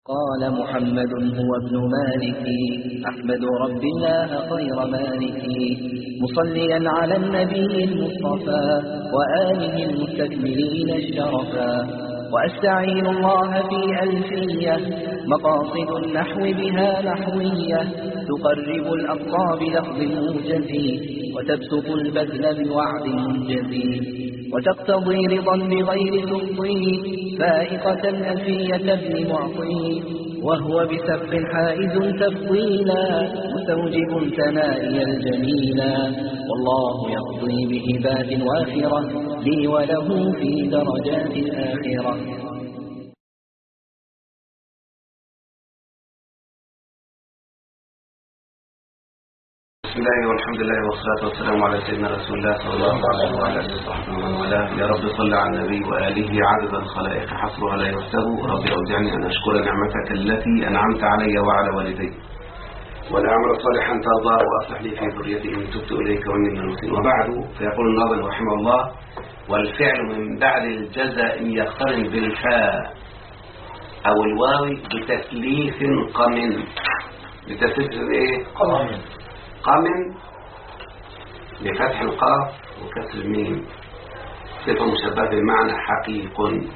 قال محمد هو ابن مالك أحمد رب الله خير مالك مصليا على النبي المصطفى وآله المستكملين الشرفا وأستعين الله في ألفية مقاصد النحو بها نحوية تقرب الأقصى بلفظ موجز وتبسط البذل بوعد منجز وتقتضي رضا بغير تفضيل فائقة ألفية ابن معطي وهو بسبق حائز تفضيلا مستوجب ثنائي الجميلا والله يقضي بهبات وافرة لي وله في درجات الآخرة. بسم الله والحمد لله والصلاة والسلام على سيدنا رسول الله صلى الله عليه وعلى آله وصحبه ومن والاه. يا رب صل على النبي وآله عدد الخلائق حصرها لا يحسب. رب أوزعني أن أشكر نعمتك التي أنعمت علي وعلى والدي وأن أعمل صالحا ترضاه وأصلح لي في ذريتي إني تبت إليك وإني من المسلمين. وبعد فيقول الناظم رحمه الله: والفعل من بعد الجزاء يقترن بالفاء أو الواو بتثليث قمن. بتثليث إيه؟ قمن بفتح القاف وكسر الميم، صفة مشبهة بمعنى حقيق.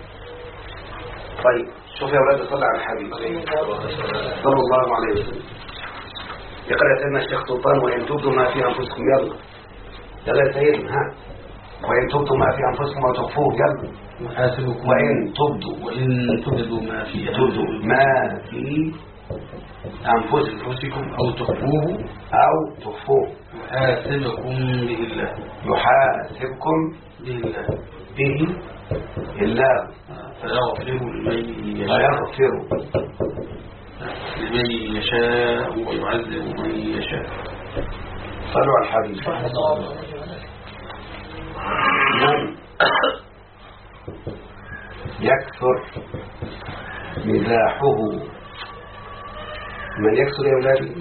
طيب شوف يا أولاد، صلى على الحبيب صلى الله عليه وسلم. يقرأ سيدنا الشيخ سلطان: وإن تبدوا ما في أنفسكم يلا يا سيدنا، ها، وإن تبدوا ما في أنفسكم وتخفوه يلا محاسبكم وإن تبدوا ما في أنفسكم أو تخفوه يحاسبكم به الله فيغفر لمن يشاء ويعذب من يشاء. صلوا على الحبيب. من يكثر مزاحه، من يكثر يا أولادي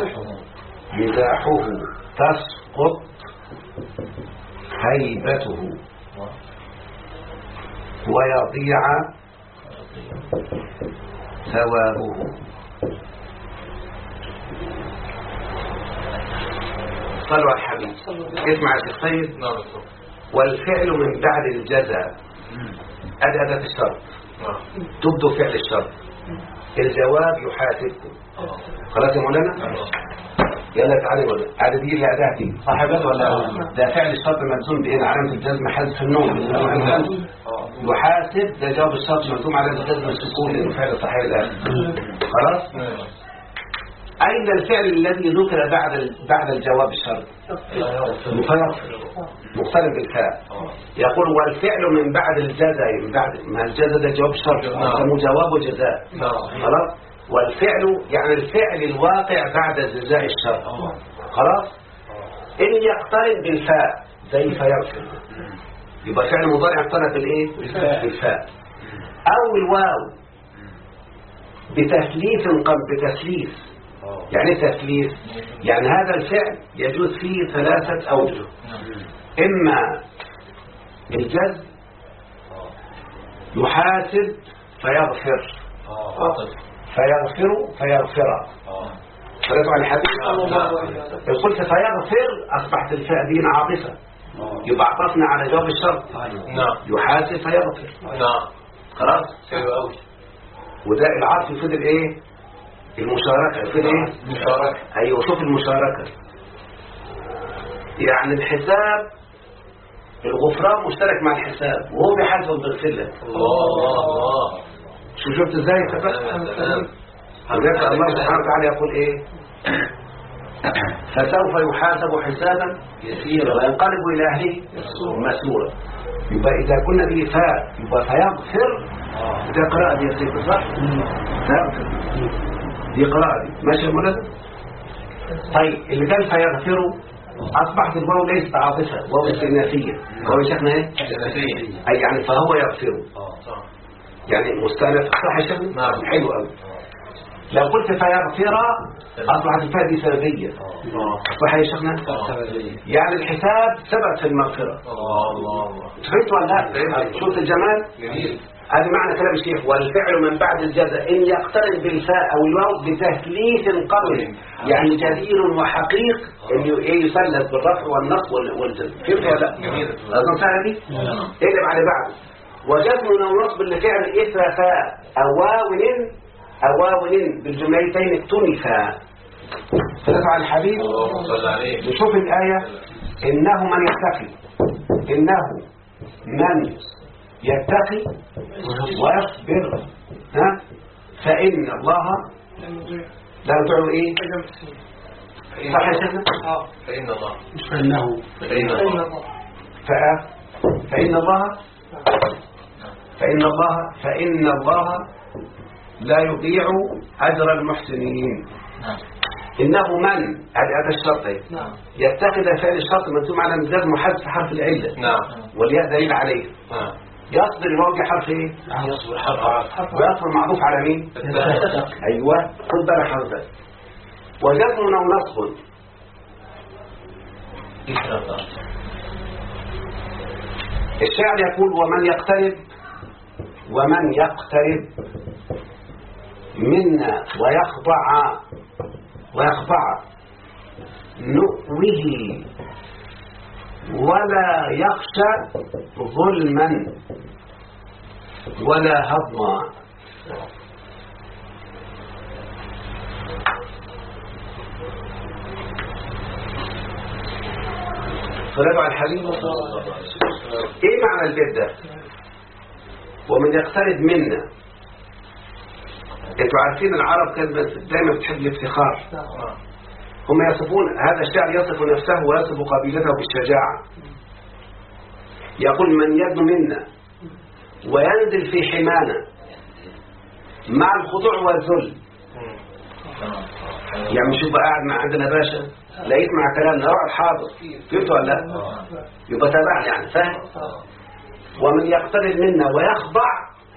مزاحه تسقط هيبته ويضيع ثوابه. صلوا على الحبيب. اسمع يا شيخ سيد. والفعل من بعد الجزاء أدي أداة الشرط، تبدو فعل الشرط. الجواب يحاسبكم. خلاص يا مولانا؟ يلا تعالى ولا عدد دي اللي أداة دي صاحبات ولا ده فعل الشرط مجزوم بإن علامة الجزم حذف النون. يحاسب ده جواب الشرط مجزوم علامة الجزم السكون لأنه فعل صحيح الآن. خلاص؟ أين الفعل الذي ذكر بعد الجواب الشرط؟ مقترن بالفاء. يقول والفعل من بعد الجزاء، من بعد ما الجزاء ده جواب الشرط اسمه جواب وجزاء. خلاص؟ والفعل يعني الفعل الواقع بعد جزاء الشرط. خلاص؟ إن يقترن بالفاء زي فيغفر، يبقى فعل مضارع يقترن بالإيه؟ بالفاء. أو الواو بتثليث. يعني تثليث يعني هذا الفعل يجوز فيه ثلاثة أوجه: إما الجزم يحاسب فيغفر فلازم عن الحديث لو قلت فيغفر أصبحت الفاء دي عاطفة، يبقى عطفنا على جواب الشرط يحاسب فيغفر. خلاص. وده العطف يفيد الايه؟ المشاركة. يفيد ايه؟ المشاركة. ايوه شوف المشاركة، يعني الحساب الغفران مشترك مع الحساب وهو بيحاسب وبيغفر لك. الله. شفت ازاي اتفقنا؟ الله سبحانه وتعالى يقول ايه؟ فسوف يحاسب حسابا يسيرا وينقلب الى اهله مسرورا. يبقى اذا كنا به فاء يبقى فيغفر. ده قراءة دي يا سيدي صح؟ فيغفر دي قراءة دي ماشي يا مولانا؟ طيب اللي قال فيغفروا اصبحت الواو ليست عاطفة، واو استئنافية. واو شيخنا ايه؟ اي يعني فهو يغفر يعني مستأنف. صح يا شيخنا؟ حلو قوي. لو قلت فيغفر اصبحت الفاء دي سببية. صح يا شيخنا؟ يعني الحساب سبب في المغفرة. الله. فهمت ولا لا؟ شوف الجمال. هذا معنى كلام الشيخ. والفعل من بعد الجزاء إن يقترن بالفاء أو الواو بتثليث قوي، يعني جدير وحقيق إنه يثلث بالرفع والنصب والجزم. فهمت ولا لا؟ أظن سهلة دي؟ اقلب على بعض. وجزم ونصب لفعل إثر فاء أو واو بالجملتين اكتنفا. فدفع الحبيب نشوف الآية. إنه من يتقي ويصبر فإن الله لا يطيع إيه؟ صح يا شيخنا؟ فإن الله فإن الله لا يضيع أجر المحسنين. إنه من هذا الشرط يتخذ فعل الشرط منصوب على مجاز محذف حرف العلة والياء دليل عليه. يصبر يوجه حرف ايه؟ يصبر حرف ويصبر معروف على مين؟ ايوه خد بالك حضرتك. وجزم او نصب الشاعر يقول ومن يقترب منا ويخضع نؤوه ولا يخشى ظلما ولا هضما. فرجع الحبيب ايه معنى البيت ده؟ ومن يقترب منا. انتوا عارفين العرب كانت دايما بتحب الافتخار. هم يصفون هذا الشعر يصف نفسه ويصف قبيلته بالشجاعة. يقول من يد منا وينزل في حمانا مع الخضوع والذل. يعني شوف قاعد مع عندنا باشا لقيت مع كلامنا روح الحاضر فهمت ولا لا؟ يبقى تابعني يعني فاهم. ومن يقترب منا ويخضع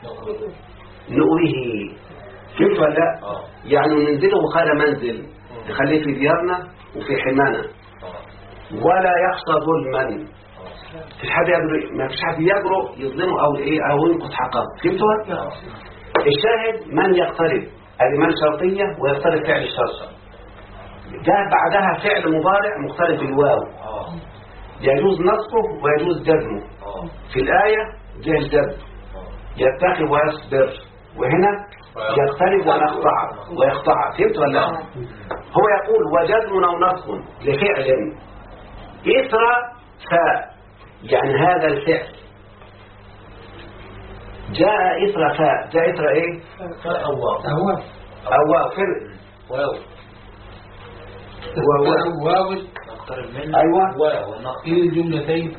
نؤوه فهمت ولا لا؟ يعني ننزله خير منزل نخليه في ديارنا وفي حمانا ولا يخشى ظلما. ما فيش حد يجرؤ يظلمه او ايه او ينقض حقه. فهمتوا؟ الشاهد من يقترب هذه من شرطيه ويقترب فعل الشرط. جاء بعدها فعل مضارع مختلف بالواو يجوز نصبه ويجوز جزمه. في الآية جاء الجزم يتقي ويصبر وهنا يقترب ويخضع. فهمت ولا لا؟ هو يقول وجزم او نصب لفعل إثر فاء، يعني هذا الفعل جاء إثر فاء. جاء إثر ايه؟ أو فعل واو نقترب منه. أيوة ونقيل جملتين.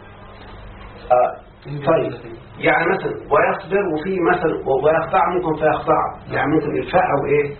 طيب يعني مثلا ويصبر وفي مثلا ويخضع ممكن فيخضع يعني ممكن الفاء أو إيه.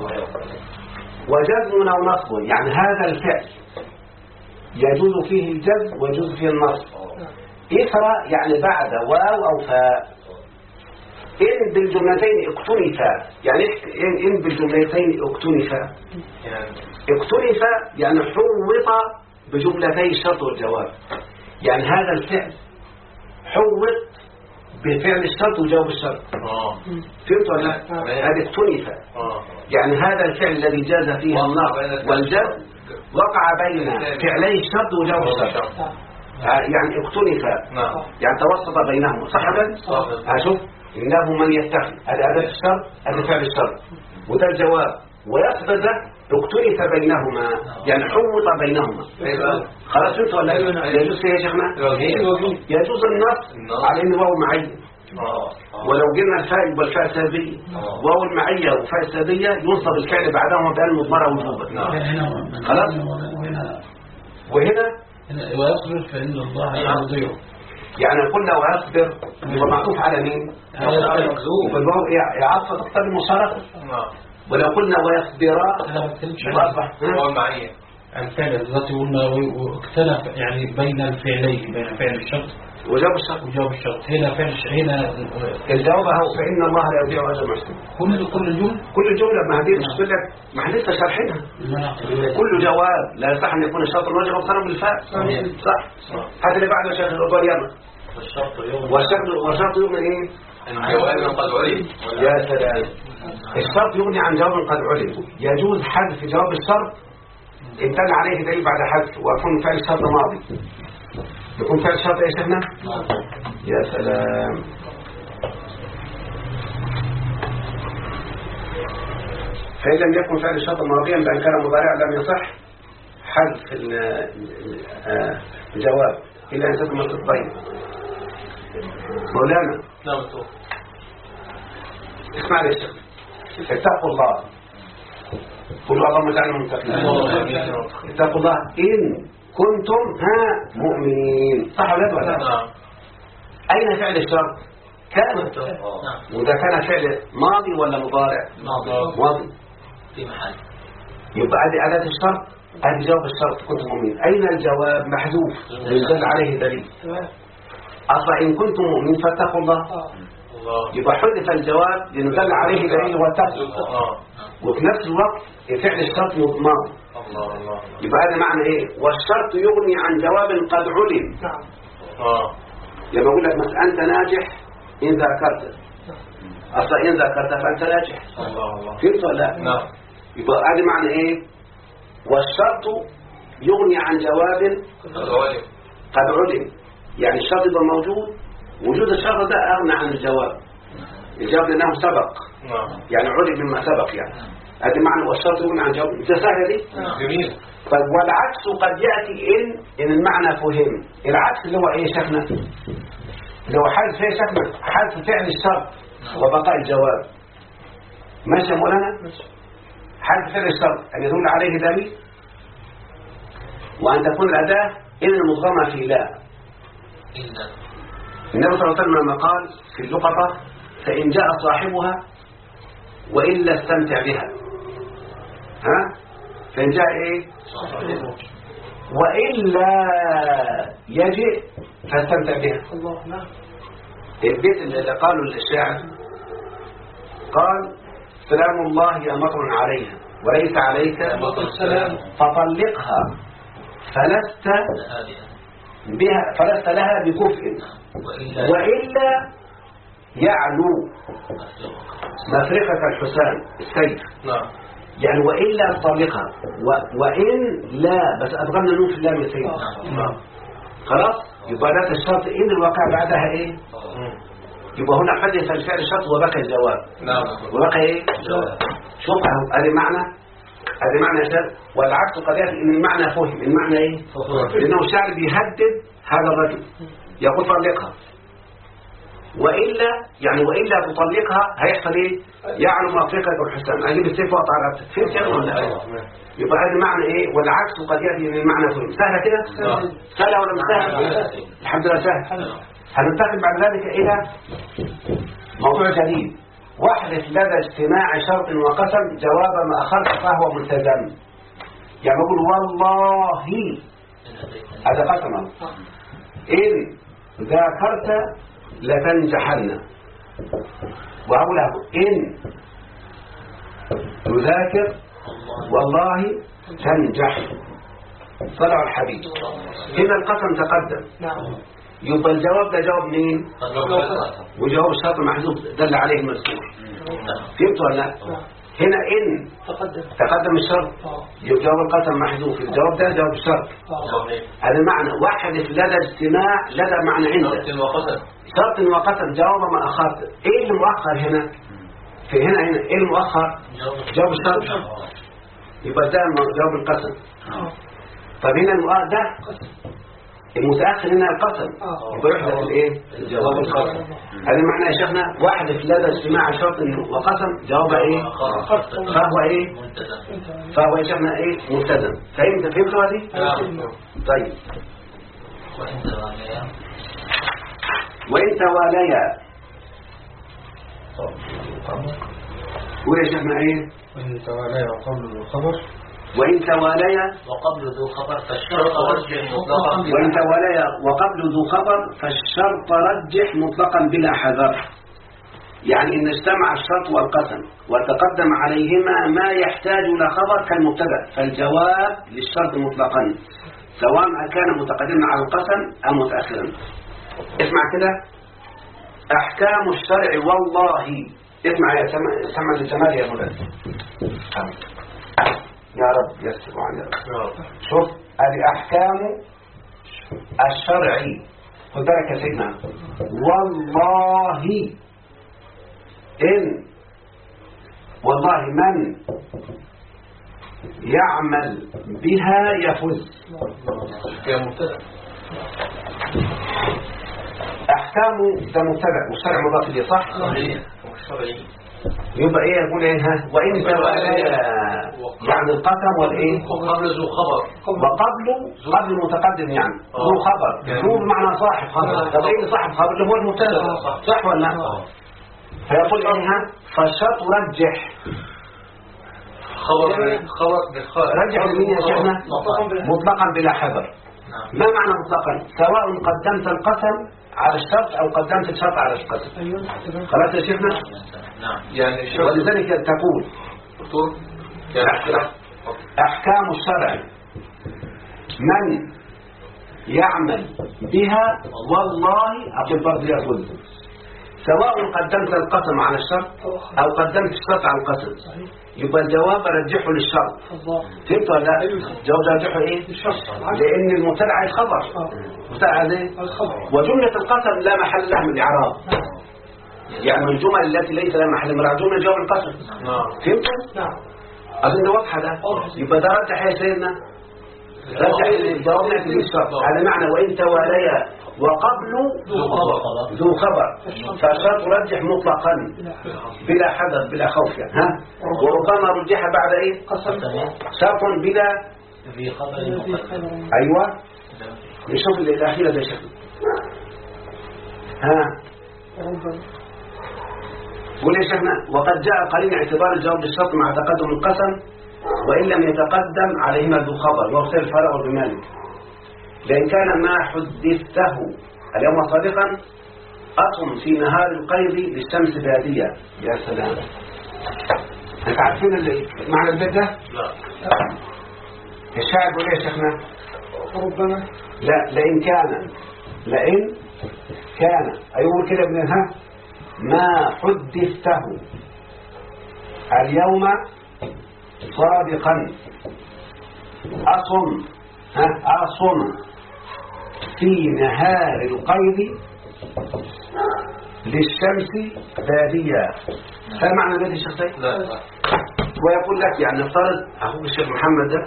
وجزم أو نصب يعني هذا الفعل يجوز فيه الجزم ويجوز فيه النصب. إثر يعني بعد واو أو فاء. إن بالجملتين اكتنفا يعني إن بالجملتين اكتنفا. اكتنفا يعني حوط بجملتي الشرط والجواب. يعني هذا الفعل حوط بفعل الشرط وجواب الشرط. فهمت ولا لا؟ هذا اكتنفا يعني هذا الفعل الذي جاز فيه النصب والجزم وقع بين فعلي الشرط وجواب الشرط. يعني اكتنفا يعني توسط بينهما. صح كده؟ شوف إنه من يتقي هذا أداة الشرط هذا فعل الشرط وده الجواب. ويصبر ده اكتنف بينهما يعني حوط بينهما. خلاص فهمت ولا يجوز فيه يا شيخنا؟ يجوز النص على إن واو معية. ولو جبنا الفاء يبقى الفاء سابية. واو المعية وفاء السابية ينصب الفعل بعدهما بأن مضمرة وجوبا. خلاص. وهنا ويصبر فإن الله لا يضيع. يعني قلنا ويصبر هو معطوف على مين؟ والواو يعطف تقتضي المشاركة. ولو قلنا ويصبرا واصبح هو المعية الفعل الذاتي قلنا واختلف يعني بين الفعلين بين فعل الشرط وجواب الشرط. هنا فعل هنا الجواب هو فإن الله لا يضيع أجر المحسنين. كل جملة ما هذه مش بقول لك ما احنا لسه شارحينها. كل جواب لا يصح ان يكون الشرط الواجب مقترن بالفاء. صح. هذا اللي بعده شيخ الأول يلا. والشرط يوم ايه؟ الجواب قد علم. يا سلام. الشرط يغني عن جواب قد علم. يجوز حذف جواب الشرط إن دل عليه دليل بعد حذف ويكون فعل الشرط ماضي. يكون فعل الشرط يا شيخنا؟ يا سلام. فإن لم يكن فعل الشرط ماضيا بأن كان مضارعا لم يصح حذف الجواب إلا أن تكون متصلين. مولانا اسمع لي يا شيخ. اتقوا الله. قولوا اللهم اجعلنا متقين. اتقوا الله إن كنتم مؤمنين. صح ولا لا؟ أين فعل الشرط؟ كان. وده كان فعل ماضي ولا مضارع؟ ماضي في محل. يبقى هذه أداة الشرط، هذه جواب الشرط كنتم مؤمنين. أين الجواب؟ محذوف يدل عليه دليل. أصلا إن كنتم مؤمنين فاتقوا الله. يبقى حذف الجواب لندل عليه دليل واتقوا. وفي نفس الوقت فعل الشرط ماضي. يبقى هذا معنى ايه؟ والشرط يغني عن جواب قد علم. لما اقول لك مثلا انت ناجح ان ذاكرت، اصلا ان ذاكرت فانت ناجح. فهمت ولا لا؟ يبقى هذا معنى ايه؟ والشرط يغني عن جواب قد علم. يعني الشرط يبقى موجود، وجود الشرط ده اغنى عن الجواب. الجواب لانه سبق، يعني علم مما سبق. يعني هذا معنى والشرط يغني عن جواب. انت سهله دي؟ جميل. طيب والعكس قد ياتي ان المعنى فهم. العكس اللي هو ايه يا شيخنا؟ اللي هو حذف ايه يا شيخنا؟ حذف فعل الشرط وبقاء الجواب. ماشي يا مولانا؟ حذف فعل الشرط ان يدل عليه دليل، وان تكون الاداه ان المضغمه في لا. النبي صلى الله عليه وسلم لما قال في اللقطه فان جاء صاحبها والا استمتع بها. فإن جاء إيه؟ وإلا يجئ فاستمتع بها. البيت اللي قالوا للشاعر قال سلام الله يا مطر عليها وليس عليك السلام فطلقها فلست لها بكفء وإلا يعلو مفرقة الحسام السيف. يعني وإلا تطلقها وإن لا بس أدغمنا نون في اللام يا سيدي. خلاص. يبقى ذات الشرط إن الواقع بعدها إيه؟ يبقى هنا حدث الفعل الشرط وبقى الجواب. وبقى إيه؟ شوف هذا معنى يا شيخ. والعكس قد يأتي إن المعنى فهم. المعنى إيه؟ لأنه الشاعر بيهدد هذا الرجل يقول طلقها وإلا يعني وإلا تطلقها هيحصل إيه؟ يعلم أفريقيا الحسام. أجيب السيف وقطع رأسك. فهمت يا ولا لا؟ يبقى هذا معنى إيه؟ والعكس قد يأتي من المعنى فهم. سهلة كده؟ سهلة ولا مش سهلة؟ الحمد لله سهل. هننتقل بعد ذلك إلى موضوع جديد. واحدث لدى اجتماع شرط وقسم جواب ما أخرت فهو ملتزم. يعني بقول والله هذا قسم إن ذاكرت لتنجحن، وأقول له إن تذاكر والله تنجح. صلى الحبيب. هنا القسم تقدم. يبقى الجواب ده جواب مين؟ وجواب الشرط محذوف دل عليه المذكور. فهمت ولا لا؟ هنا إن تقدم الشرط جواب القسم محذوف. الجواب ده جواب الشرط. هذا معنى واحد لدى اجتماع لدى معنى عنده شرط وقسم جواب ما أخرت. إيه المؤخر هنا؟ في هنا إيه المؤخر؟ جواب الشرط. يبقى ده جواب القسم. طب هنا المؤخر ده المتأخر هنا القسم. يبقى يحدث الإيه؟ جواب القسم. هذا معنى يا شيخنا واحد لدى اجتماع شرط وقسم جواب إيه؟ فهو إيه؟ فهو يا شيخنا إيه؟ ملتزم. فهمتوا هذه؟ طيب. وإن تواليا ويا شيخنا إيه؟ وإن تواليا وقبل ذو خبر وإن تواليا وقبل ذو خبر فالشرط رجح مطلقا. وإن تواليا وقبل ذو خبر فالشرط رجح مطلقا بلا حذر. يعني إن اجتمع الشرط والقسم وتقدم عليهما ما يحتاج إلى خبر كالمبتدأ فالجواب للشرط مطلقا سواء كان متقدما على القسم أو متأخرا. اسمع كده. أحكام الشرع والله. اسمع يا سمع الجمال يا مولانا. يا رب يسر وعن يا رب. شوف هذه أحكام الشرع. خد بالك يا سيدنا. والله إن والله من يعمل بها يفوز. أحكام ده مبتدأ والشرع مضاف إليه صح؟ يبقى إيه يقول إيه ها؟ وإن تولى يعني القسم والإيه؟ وقبل ذو خبر. وقبله قبل متقدم يعني ذو خبر. ذو بمعنى صاحب خبر. طب إيه صاحب خبر اللي هو المبتدأ صح ولا لا؟ فيقول إيه ها؟ فالشرط رجح خبر رجح لمين يا شيخنا؟ مطلقا بلا حذر. ما معنى مطلقا؟ سواء قدمت القسم على الشرط أو قدمت الشرط على القسم. خلاص يا شيخنا؟ نعم. يعني ولذلك تقول أحكام الشرع من يعمل بها والله أقول برضه يقول سواء قدمت القسم على الشرط أو قدمت الشرط على القسم يبقى الجواب رجحه للشرط. فهمت ولا لا؟ الجواب رجحه ايه؟ لأن المبتدع على الخبر. مبتدع ايه؟ وجملة القسم لا محل لها من الإعراب. يعني الجمل التي ليس لها محل من الإعراب جملة جواب القسم. فهمت؟ نعم. أظن واضحة ده. يبقى ده رجح يا سيدنا. رجح الجواب نأتي للشرط. هذا معنى وإن توليا وقبله ذو خبر فالشرط رجح مطلقا بلا حذر بلا خوف يعني. ها وربما رجح بعد ايه شرط بلا في خبر. ايوه نشوف الاخيره ده شكل. ها قول يا شيخنا وقد جاء قليل اعتبار الجواب بالشرط مع تقدم القسم وان لم يتقدم عليهما ذو خبر واختلف فرع بمالك لأن كان ما حدثته اليوم صادقا أصم في نهار القيض للشمس بادية. يا سلام. أنت عارفين اللي معنى البيت ده؟ لا. الشاعر بيقول يا شيخنا ربما لا لئن كان أيقول كده ابنها ما حدثته اليوم صادقا أصم في نهار القيد للشمس بادية. هل معنى ذلك الشخصية؟ لا. ويقول لك يعني نفترض أخوك الشيخ محمد ده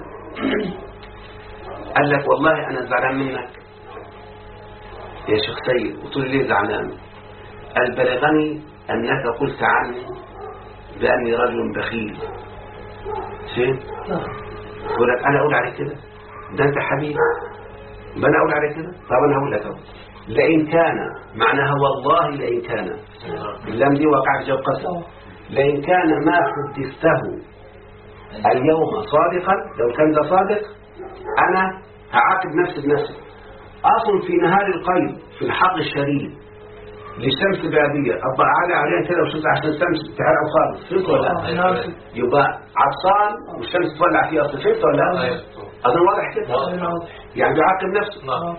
قال لك والله أنا زعلان منك يا شيخ سيد. قلت له ليه زعلان؟ قال بلغني أنك قلت عني بأني رجل بخيل. شيء؟ يقول لك أنا أقول عليك كده؟ ده أنت حبيبي ما أنا أقول عليك كده؟ طب أنا هقول لك لئن كان معناها والله لئن كان اللام دي وقعت جواب قسم. لئن كان ما حدثته اليوم صادقا لو كان ده صادق أنا هعاقب نفسي بنفسي. أصل في نهار القيد في الحق الشديد للشمس بادية أبقى أعلى عليها كده وشمس عشان الشمس تعرف خالص. فهمت ولا لا؟ يبقى عطسان والشمس تولع فيه أصل. فهمت ولا لا؟ أظن واضح كده يعني بيعاقب نفسه.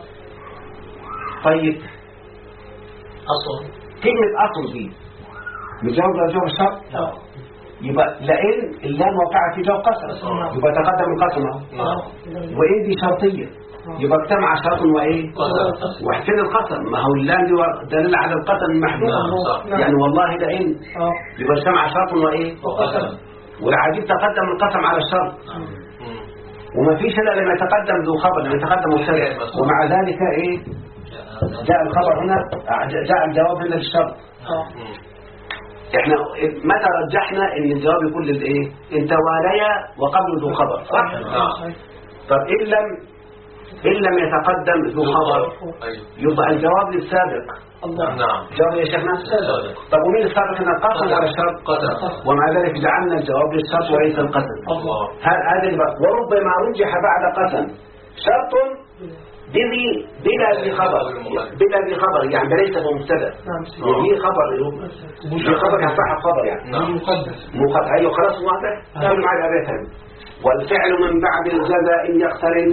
طيب أصل كلمة أصل دي مجاوب لجواب الشرط يبقى لئن اللام وقع في جواب قسم يبقى تقدم القسم وإن دي شرطية يبقى اجتمع شرط وإيه واحتل القسم. ما هو اللام دي دليل على القسم المحدود يعني والله لئن يبقى اجتمع شرط وإيه والعجيب تقدم القسم على الشرط وما فيش إلا لما يتقدم ذو خبر لما يتقدم مبتدأ ومع ذلك إيه جاء الخبر هنا جاء الجواب هنا للشرط. احنا متى رجحنا ان الجواب يكون للايه انت واليا وقبل ذو خبر صح؟ طب ان لم يتقدم ذو خبر يبقى الجواب للسابق. نعم. جواب يا شيخنا السابق. طب ومين السابق هنا القسم ولا الشرط؟ ومع ذلك جعلنا الجواب للشرط وليس القسم. هذا وربما رجح بعد قسم شرط بلا ذي خبر يعني ليس هو مبتدا وذي خبر يصح خبر يعني مقدس ايوه خلاص واضح. قول معي الابيات هذه والفعل من بعد الجزاء يقترن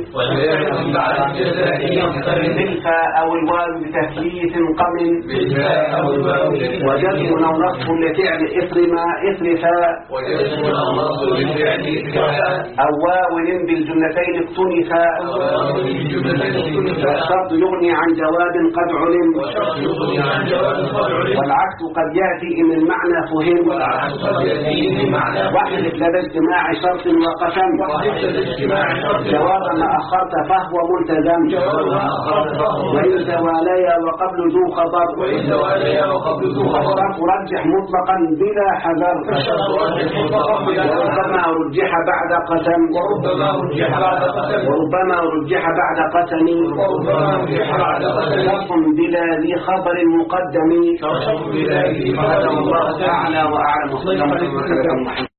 بالفاء أو الواو بتثليث قم وجزم أو نصب لفعل إثر ما إثر فاء أو واو بالجملتين اقتنفا والشرط يغني عن جواب قد علم والعكس قد يأتي إن المعنى فهم واحذف لدى اجتماع شرط وقسم جواب ما أخرت فهو ملتزم وإن تواليا وقبل ذو خبر والشرط رجح مطلقا بلا حذر وربما رجح بعد قسم وربما رجح بعد قسم شرط بلا ذي خبر مقدم هذا الله تعالى وأعلم.